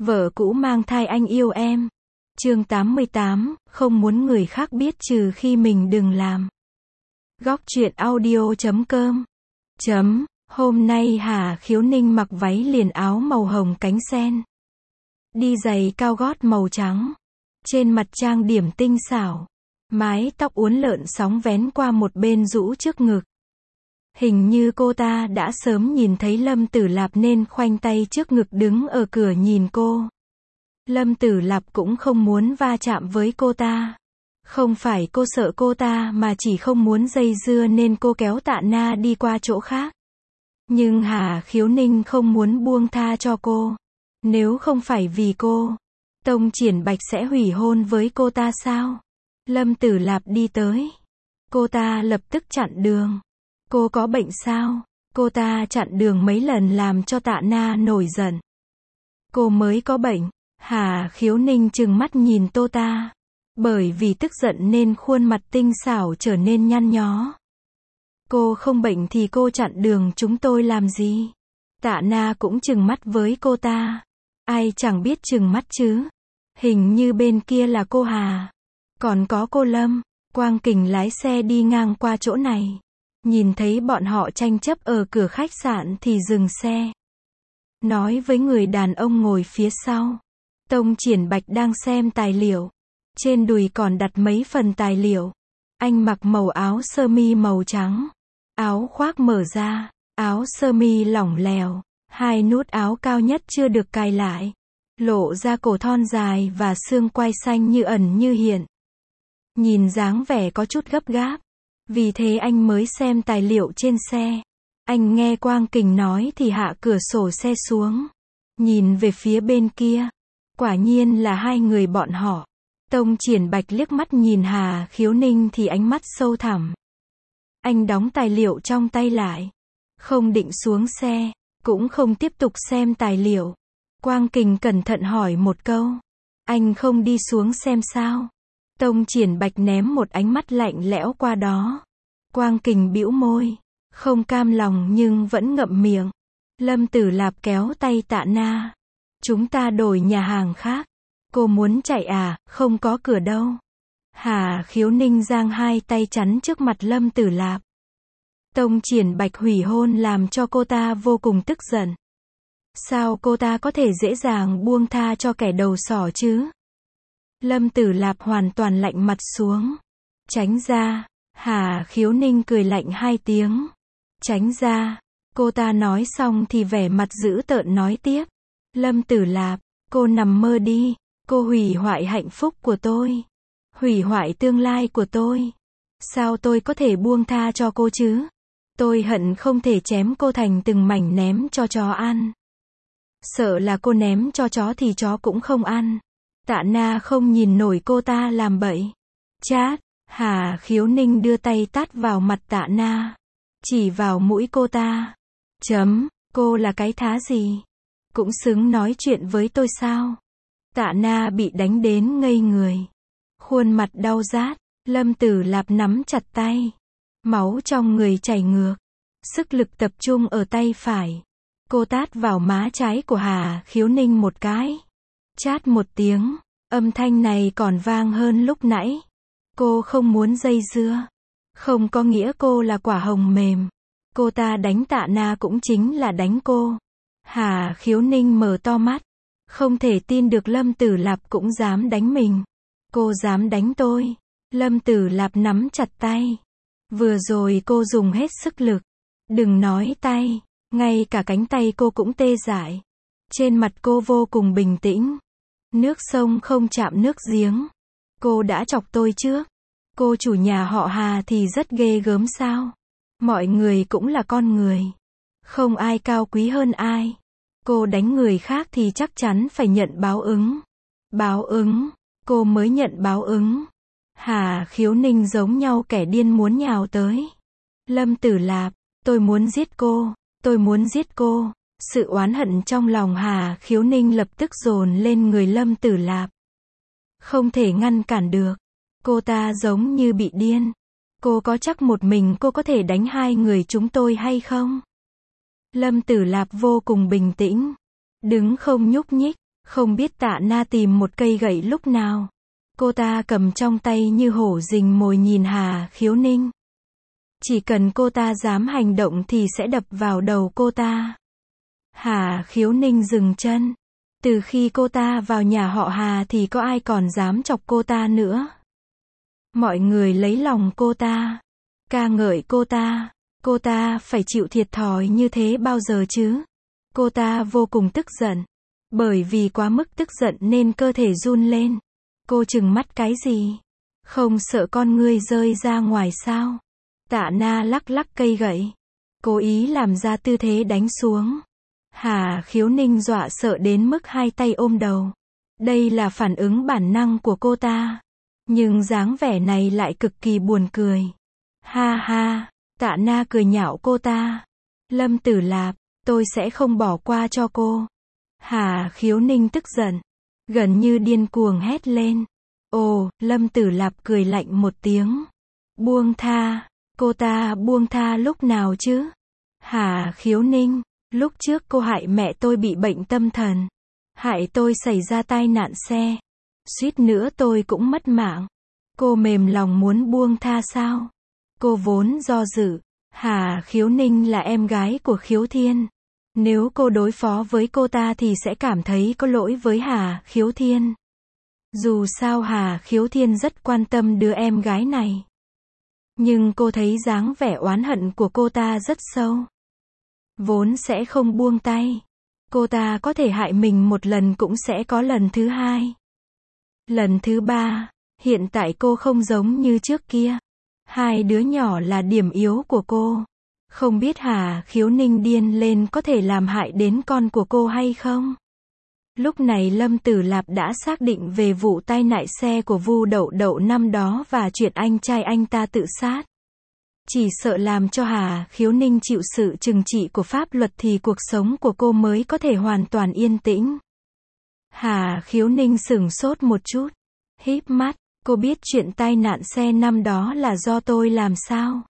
Vợ cũ mang thai anh yêu em. Chương 88, không muốn người khác biết trừ khi mình đừng làm. Góc truyện audio.com. Hôm nay Hà Khiếu Ninh mặc váy liền áo màu hồng cánh sen. Đi giày cao gót màu trắng. Trên mặt trang điểm tinh xảo. Mái tóc uốn lượn sóng vén qua một bên rũ trước ngực. Hình như cô ta đã sớm nhìn thấy Lâm Tử Lạp nên khoanh tay trước ngực đứng ở cửa nhìn cô. Lâm Tử Lạp cũng không muốn va chạm với cô ta. Không phải cô sợ cô ta mà chỉ không muốn dây dưa nên cô kéo Tạ Na đi qua chỗ khác. Nhưng Hà Khiếu Ninh không muốn buông tha cho cô. Nếu không phải vì cô, Tông Triển Bạch sẽ hủy hôn với cô ta sao? Lâm Tử Lạp đi tới. Cô ta lập tức chặn đường. Cô có bệnh sao? Cô ta chặn đường mấy lần làm cho Tạ Na nổi giận. Cô mới có bệnh. Hà Khiếu Ninh trừng mắt nhìn cô ta. Bởi vì tức giận nên khuôn mặt tinh xảo trở nên nhăn nhó. Cô không bệnh thì cô chặn đường chúng tôi làm gì? Tạ Na cũng trừng mắt với cô ta. Ai chẳng biết trừng mắt chứ? Hình như bên kia là cô Hà. Còn có cô Lâm. Quang Kình lái xe đi ngang qua chỗ này. Nhìn thấy bọn họ tranh chấp ở cửa khách sạn thì dừng xe. Nói với người đàn ông ngồi phía sau. Tông Triển Bạch đang xem tài liệu. Trên đùi còn đặt mấy phần tài liệu. Anh mặc màu áo sơ mi màu trắng. Áo khoác mở ra. Áo sơ mi lỏng lẻo. Hai nút áo cao nhất chưa được cài lại. Lộ ra cổ thon dài và xương quai xanh như ẩn như hiện. Nhìn dáng vẻ có chút gấp gáp. Vì thế anh mới xem tài liệu trên xe. Anh nghe Quang Kình nói thì hạ cửa sổ xe xuống. Nhìn về phía bên kia. Quả nhiên là hai người bọn họ. Tông Triển Bạch liếc mắt nhìn Hà Khiếu Ninh thì ánh mắt sâu thẳm. Anh đóng tài liệu trong tay lại. Không định xuống xe. Cũng không tiếp tục xem tài liệu. Quang Kình cẩn thận hỏi một câu. Anh không đi xuống xem sao? Tông Triển Bạch ném một ánh mắt lạnh lẽo qua đó. Quang Kình bĩu môi. Không cam lòng nhưng vẫn ngậm miệng. Lâm Tử Lạp kéo tay Tạ Na. Chúng ta đổi nhà hàng khác. Cô muốn chạy à? Không có cửa đâu. Hà Khiếu Ninh giang hai tay chắn trước mặt Lâm Tử Lạp. Tông Triển Bạch hủy hôn làm cho cô ta vô cùng tức giận. Sao cô ta có thể dễ dàng buông tha cho kẻ đầu sỏ chứ? Lâm Tử Lạp hoàn toàn lạnh mặt xuống. Tránh ra. Hà Khiếu Ninh cười lạnh hai tiếng. Tránh ra. Cô ta nói xong thì vẻ mặt dữ tợn nói tiếp. Lâm Tử Lạp, cô nằm mơ đi. Cô hủy hoại hạnh phúc của tôi. Hủy hoại tương lai của tôi. Sao tôi có thể buông tha cho cô chứ? Tôi hận không thể chém cô thành từng mảnh ném cho chó ăn. Sợ là cô ném cho chó thì chó cũng không ăn. Tạ Na không nhìn nổi cô ta làm bậy. Chát. Hà Khiếu Ninh đưa tay tát vào mặt Tạ Na. Chỉ vào mũi cô ta. Cô là cái thá gì? Cũng xứng nói chuyện với tôi sao? Tạ Na bị đánh đến ngây người. Khuôn mặt đau rát. Lâm Tử Lạp nắm chặt tay. Máu trong người chảy ngược. Sức lực tập trung ở tay phải. Cô tát vào má trái của Hà Khiếu Ninh một cái. Chát một tiếng. Âm thanh này còn vang hơn lúc nãy. Cô không muốn dây dưa. Không có nghĩa cô là quả hồng mềm. Cô ta đánh Tạ Na cũng chính là đánh cô. Hà Khiếu Ninh mở to mắt. Không thể tin được Lâm Tử Lạp cũng dám đánh mình. Cô dám đánh tôi. Lâm Tử Lạp nắm chặt tay. Vừa rồi cô dùng hết sức lực. Đừng nói tay. Ngay cả cánh tay cô cũng tê dại. Trên mặt cô vô cùng bình tĩnh. Nước sông không chạm nước giếng. Cô đã chọc tôi trước. Cô chủ nhà họ Hà thì rất ghê gớm sao? Mọi người cũng là con người. Không ai cao quý hơn ai. Cô đánh người khác thì chắc chắn phải nhận báo ứng. Báo ứng. Cô mới nhận báo ứng. Hà Khiếu Ninh giống nhau kẻ điên muốn nhào tới. Lâm Tử Lạp, tôi muốn giết cô. Tôi muốn giết cô. Sự oán hận trong lòng Hà Khiếu Ninh lập tức dồn lên người Lâm Tử Lạp. Không thể ngăn cản được. Cô ta giống như bị điên. Cô có chắc một mình cô có thể đánh hai người chúng tôi hay không? Lâm Tử Lạp vô cùng bình tĩnh. Đứng không nhúc nhích. Không biết Tạ Na tìm một cây gậy lúc nào. Cô ta cầm trong tay như hổ rình mồi nhìn Hà Khiếu Ninh. Chỉ cần cô ta dám hành động thì sẽ đập vào đầu cô ta. Hà Khiếu Ninh dừng chân. Từ khi cô ta vào nhà họ Hà thì có ai còn dám chọc cô ta nữa. Mọi người lấy lòng cô ta, ca ngợi cô ta phải chịu thiệt thòi như thế bao giờ chứ? Cô ta vô cùng tức giận. Bởi vì quá mức tức giận nên cơ thể run lên. Cô trừng mắt cái gì? Không sợ con ngươi rơi ra ngoài sao? Tạ Na lắc lắc cây gậy, cố ý làm ra tư thế đánh xuống. Hà Khiếu Ninh dọa sợ đến mức hai tay ôm đầu. Đây là phản ứng bản năng của cô ta. Nhưng dáng vẻ này lại cực kỳ buồn cười. Ha ha, Tạ Na cười nhạo cô ta. Lâm Tử Lạp, tôi sẽ không bỏ qua cho cô. Hà Khiếu Ninh tức giận, gần như điên cuồng hét lên. Ồ, Lâm Tử Lạp cười lạnh một tiếng. Buông tha, cô ta buông tha lúc nào chứ? Hà Khiếu Ninh, lúc trước cô hại mẹ tôi bị bệnh tâm thần. Hại tôi xảy ra tai nạn xe. Suýt nữa tôi cũng mất mạng. Cô mềm lòng muốn buông tha sao? Cô vốn do dự. Hà Khiếu Ninh là em gái của Khiếu Thiên. Nếu cô đối phó với cô ta thì sẽ cảm thấy có lỗi với Hà Khiếu Thiên. Dù sao Hà Khiếu Thiên rất quan tâm đứa em gái này. Nhưng cô thấy dáng vẻ oán hận của cô ta rất sâu. Vốn sẽ không buông tay. Cô ta có thể hại mình một lần cũng sẽ có lần thứ hai. Lần thứ ba. Hiện tại cô không giống như trước kia. Hai đứa nhỏ là điểm yếu của cô. Không biết Hà Khiếu Ninh điên lên có thể làm hại đến con của cô hay không? Lúc này Lâm Tử Lạp đã xác định về vụ tai nạn xe của Vu Đậu Đậu năm đó và chuyện anh trai anh ta tự sát. Chỉ sợ làm cho Hà Khiếu Ninh chịu sự trừng trị của pháp luật thì cuộc sống của cô mới có thể hoàn toàn yên tĩnh. Hà Khiếu Ninh sửng sốt một chút. Híp mắt, cô biết chuyện tai nạn xe năm đó là do tôi làm sao?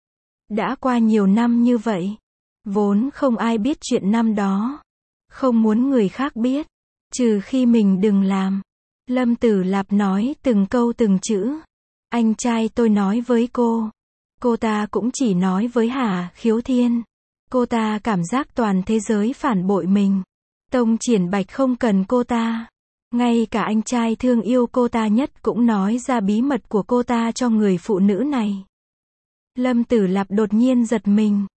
Đã qua nhiều năm như vậy. Vốn không ai biết chuyện năm đó. Không muốn người khác biết. Trừ khi mình đừng làm. Lâm Tử Lạp nói từng câu từng chữ. Anh trai tôi nói với cô. Cô ta cũng chỉ nói với Hà Khiếu Thiên. Cô ta cảm giác toàn thế giới phản bội mình. Tông Triển Bạch không cần cô ta. Ngay cả anh trai thương yêu cô ta nhất cũng nói ra bí mật của cô ta cho người phụ nữ này. Lâm Tử Lạp đột nhiên giật mình.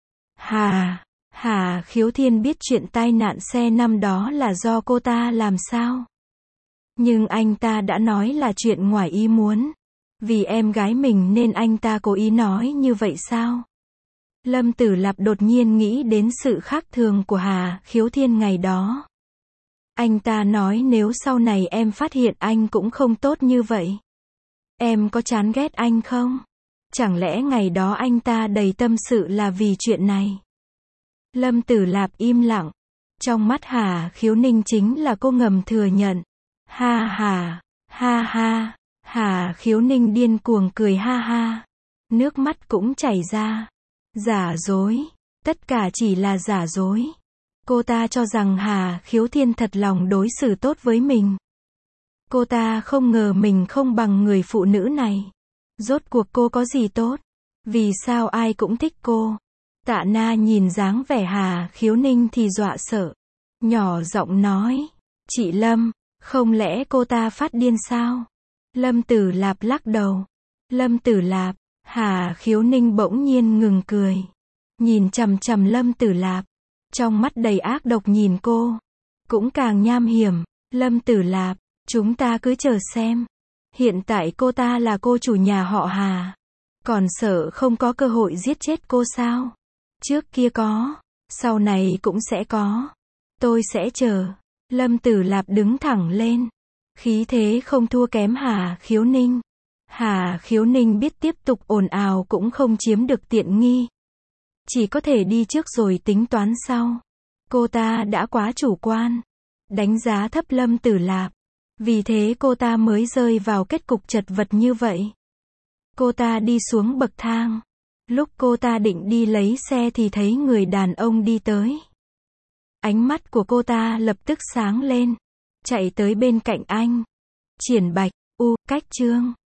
Hà Khiếu Thiên biết chuyện tai nạn xe năm đó là do cô ta làm sao? Nhưng anh ta đã nói là chuyện ngoài ý muốn. Vì em gái mình nên anh ta cố ý nói như vậy sao? Lâm Tử Lạp đột nhiên nghĩ đến sự khác thường của Hà Khiếu Thiên ngày đó. Anh ta nói nếu sau này em phát hiện anh cũng không tốt như vậy. Em có chán ghét anh không? Chẳng lẽ ngày đó anh ta đầy tâm sự là vì chuyện này? Lâm Tử Lạp im lặng. Trong mắt Hà Khiếu Ninh chính là cô ngầm thừa nhận. Ha. Hà Khiếu Ninh điên cuồng cười ha ha. Nước mắt cũng chảy ra. Giả dối. Tất cả chỉ là giả dối. Cô ta cho rằng Hà Khiếu Thiên thật lòng đối xử tốt với mình. Cô ta không ngờ mình không bằng người phụ nữ này. Rốt cuộc cô có gì tốt? Vì sao ai cũng thích cô? Tạ Na nhìn dáng vẻ Hà Khiếu Ninh thì dọa sợ. Nhỏ giọng nói. Chị Lâm, không lẽ cô ta phát điên sao? Lâm Tử Lạp lắc đầu. Lâm Tử Lạp, Hà Khiếu Ninh bỗng nhiên ngừng cười. Nhìn chằm chằm Lâm Tử Lạp. Trong mắt đầy ác độc nhìn cô. Cũng càng nham hiểm. Lâm Tử Lạp, chúng ta cứ chờ xem. Hiện tại cô ta là cô chủ nhà họ Hà. Còn sợ không có cơ hội giết chết cô sao? Trước kia có. Sau này cũng sẽ có. Tôi sẽ chờ. Lâm Tử Lạp đứng thẳng lên. Khí thế không thua kém Hà Khiếu Ninh. Hà Khiếu Ninh biết tiếp tục ồn ào cũng không chiếm được tiện nghi. Chỉ có thể đi trước rồi tính toán sau. Cô ta đã quá chủ quan. Đánh giá thấp Lâm Tử Lạp. Vì thế cô ta mới rơi vào kết cục chật vật như vậy. Cô ta đi xuống bậc thang. Lúc cô ta định đi lấy xe thì thấy người đàn ông đi tới. Ánh mắt của cô ta lập tức sáng lên. chạy tới bên cạnh anh. Triển Bạch, cách Trương.